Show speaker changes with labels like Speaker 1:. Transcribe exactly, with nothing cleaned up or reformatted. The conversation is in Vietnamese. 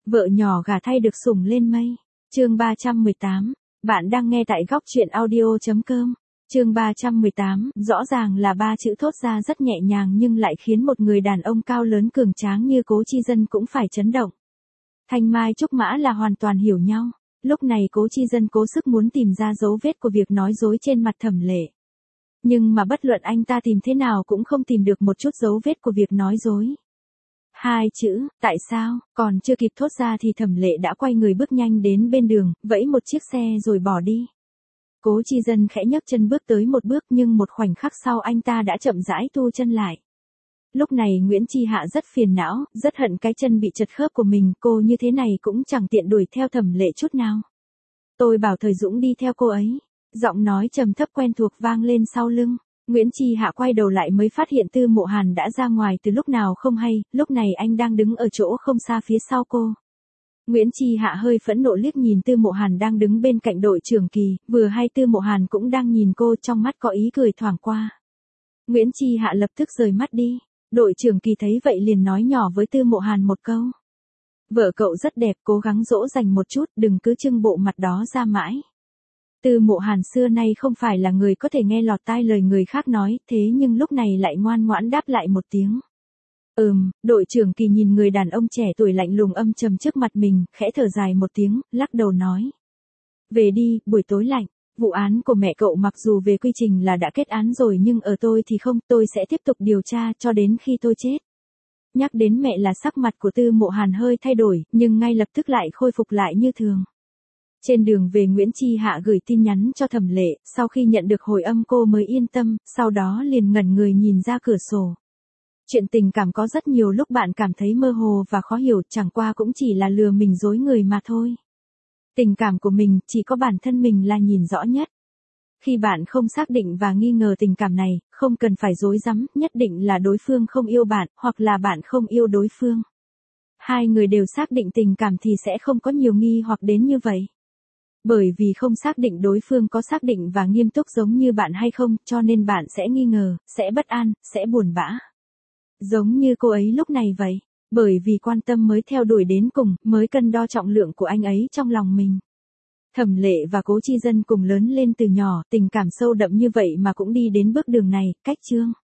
Speaker 1: Vợ nhỏ gả thay được sủng lên mây. Chương ba trăm mười tám. Bạn đang nghe tại góc truyện audio chấm com. Chương ba trăm mười tám, rõ ràng là ba chữ thốt ra rất nhẹ nhàng nhưng lại khiến một người đàn ông cao lớn cường tráng như Cố Chi Dân cũng phải chấn động. Thanh Mai Trúc Mã là hoàn toàn hiểu nhau. Lúc này Cố Chi Dân cố sức muốn tìm ra dấu vết của việc nói dối trên mặt Thẩm Lệ. Nhưng mà bất luận anh ta tìm thế nào cũng không tìm được một chút dấu vết của việc nói dối. Hai chữ, tại sao, còn chưa kịp thốt ra thì Thẩm Lệ đã quay người bước nhanh đến bên đường, vẫy một chiếc xe rồi bỏ đi. Cố Chi Dân khẽ nhấc chân bước tới một bước nhưng một khoảnh khắc sau anh ta đã chậm rãi thu chân lại. Lúc này Nguyễn Chi Hạ rất phiền não, rất hận cái chân bị chật khớp của mình, cô như thế này cũng chẳng tiện đuổi theo Thẩm Lệ chút nào. Tôi bảo Thời Dũng đi theo cô ấy. Giọng nói trầm thấp quen thuộc vang lên sau lưng. Nguyễn Chi Hạ quay đầu lại mới phát hiện Tư Mộ Hàn đã ra ngoài từ lúc nào không hay, lúc này anh đang đứng ở chỗ không xa phía sau cô. Nguyễn Chi Hạ hơi phẫn nộ liếc nhìn Tư Mộ Hàn đang đứng bên cạnh đội trưởng Kỳ, vừa hay Tư Mộ Hàn cũng đang nhìn cô, trong mắt có ý cười thoảng qua. Nguyễn Chi Hạ lập tức rời mắt đi. Đội trưởng Kỳ thấy vậy liền nói nhỏ với Tư Mộ Hàn một câu. Vợ cậu rất đẹp, cố gắng dỗ dành một chút, đừng cứ trưng bộ mặt đó ra mãi. Tư Mộ Hàn xưa nay không phải là người có thể nghe lọt tai lời người khác nói, thế nhưng lúc này lại ngoan ngoãn đáp lại một tiếng. Ừm, đội trưởng Kỳ nhìn người đàn ông trẻ tuổi lạnh lùng âm trầm trước mặt mình, khẽ thở dài một tiếng, lắc đầu nói. Về đi, buổi tối lạnh, vụ án của mẹ cậu mặc dù về quy trình là đã kết án rồi nhưng ở tôi thì không, tôi sẽ tiếp tục điều tra cho đến khi tôi chết. Nhắc đến mẹ là sắc mặt của Tư Mộ Hàn hơi thay đổi, nhưng ngay lập tức lại khôi phục lại như thường. Trên đường về Nguyễn Chi Hạ gửi tin nhắn cho Thẩm Lệ, sau khi nhận được hồi âm cô mới yên tâm, sau đó liền ngẩn người nhìn ra cửa sổ. Chuyện tình cảm có rất nhiều lúc bạn cảm thấy mơ hồ và khó hiểu, chẳng qua cũng chỉ là lừa mình dối người mà thôi. Tình cảm của mình, chỉ có bản thân mình là nhìn rõ nhất. Khi bạn không xác định và nghi ngờ tình cảm này, không cần phải dối rắm, nhất định là đối phương không yêu bạn, hoặc là bạn không yêu đối phương. Hai người đều xác định tình cảm thì sẽ không có nhiều nghi hoặc đến như vậy. Bởi vì không xác định đối phương có xác định và nghiêm túc giống như bạn hay không, cho nên bạn sẽ nghi ngờ, sẽ bất an, sẽ buồn bã. Giống như cô ấy lúc này vậy, bởi vì quan tâm mới theo đuổi đến cùng, mới cân đo trọng lượng của anh ấy trong lòng mình. Thẩm Lệ và Cố Chi Dân cùng lớn lên từ nhỏ, tình cảm sâu đậm như vậy mà cũng đi đến bước đường này, cách chương.